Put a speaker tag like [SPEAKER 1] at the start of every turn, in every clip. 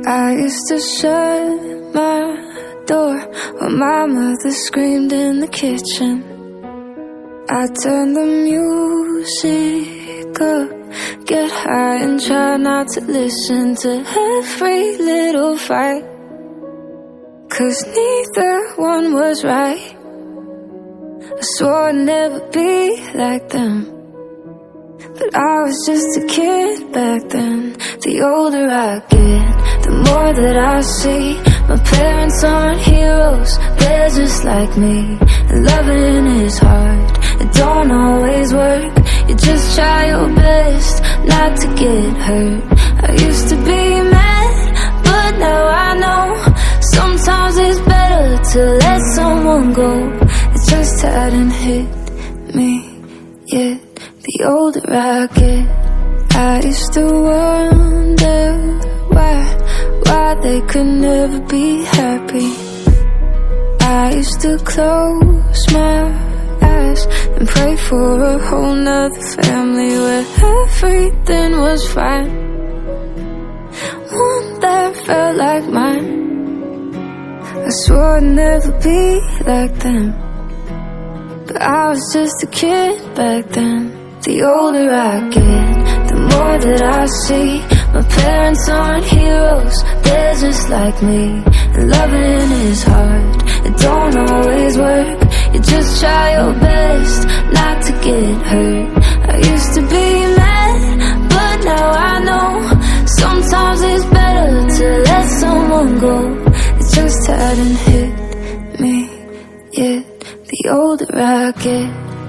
[SPEAKER 1] I used to shut my door when my mother screamed in the kitchen. I turned the music up, get high and try not to listen to every little fight, 'cause neither one was right. I swore I'd never be like them, but I was just a kid back then. The older I get, the more that I see my parents aren't heroes, they're just like me. And loving is hard, it don't always work. You just try your best not to get hurt. I used to be mad, but now I know sometimes it's better to let someone go. It just hadn't hit me yet. The older I get, I used to wonder why they could never be happy. I used to close my eyes and pray for a whole nother family where everything was fine, one that felt like mine. I swore I'd never be like them, but I was just a kid back then. The older I get, the more that I see my parents aren't heroes, they're just like me. And loving is hard, it don't always work. You just try your best not to get hurt. I used to be mad, but now I know sometimes it's better to let someone go. It just hadn't hit me yet. The older I get,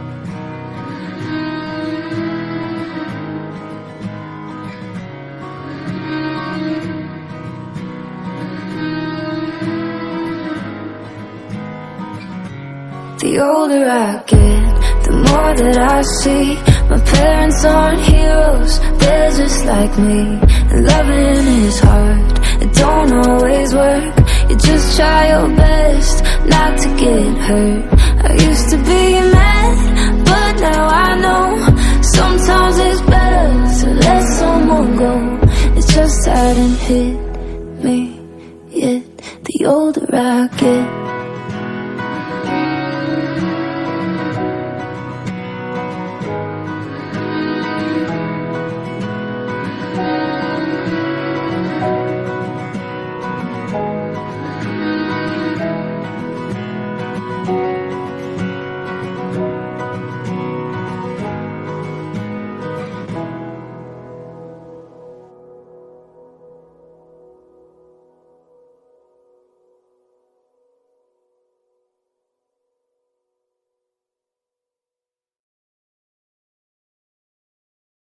[SPEAKER 1] the older I get, the more that I see my parents aren't heroes, they're just like me. And loving is hard, it don't always work. You just try your best not to get hurt. I used to be mad, but now I know sometimes it's better to let someone go. It just hadn't hit me yet. The older I get,